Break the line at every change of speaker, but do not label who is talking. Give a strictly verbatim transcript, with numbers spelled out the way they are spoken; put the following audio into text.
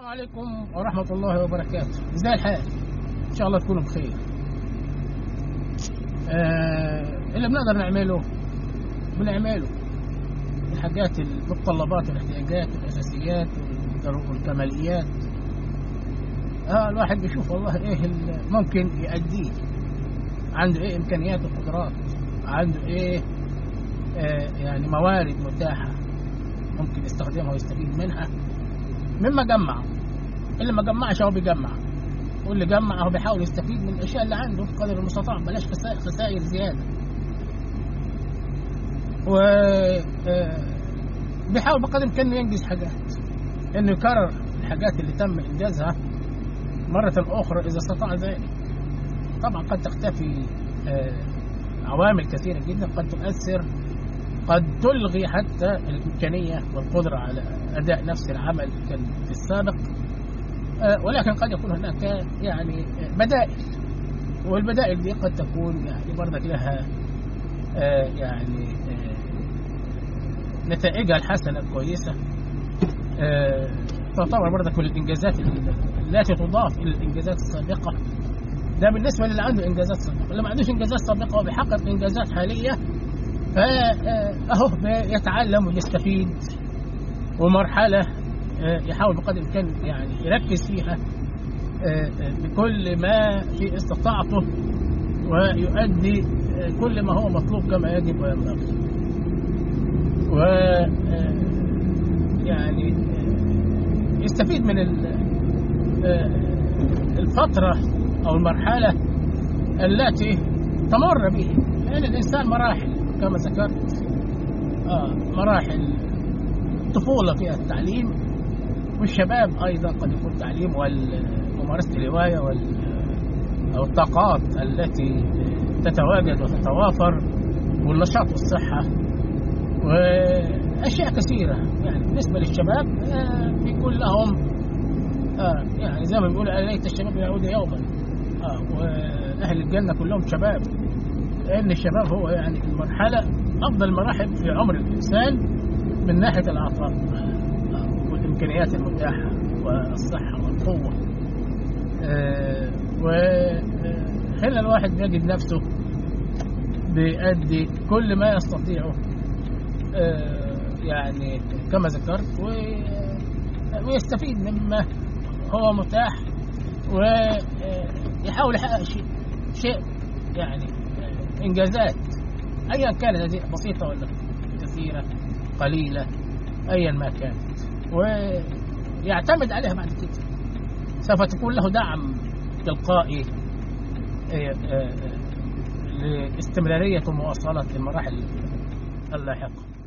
عليكم ورحمة الله وبركاته. ازاي الحال؟ ان شاء الله تكونوا بخير. آه اللي بنقدر نعمله بنعمله الحاجات المتطلبات والاحتياجات والاساسيات والكماليات. اه الواحد بيشوف والله ايه اللي ممكن يأديه، عنده ايه امكانيات وقدرات، عنده ايه آه يعني موارد متاحة ممكن يستخدمها ويستفيد منها مما جمع. اللي ما جمعش هو بيجمع، واللي جمع هو بيحاول يستفيد من الاشياء اللي عنده بقدر المستطاع، بلاش خسائر زياده. و بيحاول بقدر الامكان ينجز حاجات، انه يكرر الحاجات اللي تم انجازها مره اخرى اذا استطاع ذلك. طبعا قد تختفي عوامل كثيره جدا قد تؤثر، قد تلغي حتى الامكانيه والقدره على اداء نفس العمل كان في السابق، ولكن قد يكون هناك يعني بدائل، والبدائل دي قد تكون يعني برضك لها يعني نتائجها الحسنة الكويسة، تعتبر برضك من الإنجازات التي تضاف إلى الإنجازات السابقة. ده بالنسبة للي عنده إنجازات سابقة. اللي ما عندوش إنجازات سابقة وبيحقق إنجازات حالية فأهو يتعلم ويستفيد، ومرحلة يحاول بقدر الإمكان يعني يركز فيها بكل ما في استطاعته ويؤدي كل ما هو مطلوب كما يجب وينبغي. و يعني يستفيد من الفترة أو المرحلة التي تمر به، لأن الإنسان مراحل كما ذكرت. آه مراحل الطفولة فيها التعليم، والشباب أيضا قد يكون تعليم وممارسة الهواية أو الطاقات التي تتواجد وتتوافر، والنشاط والصحة وأشياء كثيرة. يعني بالنسبة للشباب بيكون لهم آه يعني زي ما بيقول ليت الشباب يعود يوما. آه وأهل الجنة كلهم شباب، لأن الشباب هو يعني المرحلة أفضل المراحل في عمر الإنسان من ناحية العطاء والإمكانيات المتاحة والصحة والقوة. أه وهنا الواحد بيجد نفسه بيأدي كل ما يستطيعه أه يعني كما ذكرت، ويستفيد مما هو متاح، ويحاول يحقق شيء شيء يعني إنجازات أيا كانت هذه بسيطة ولا كثيرة قليلة أيا ما كانت، ويعتمد عليها بعد كده. سوف تكون له دعم تلقائي لاستمرارية ومواصلة المراحل اللاحقة.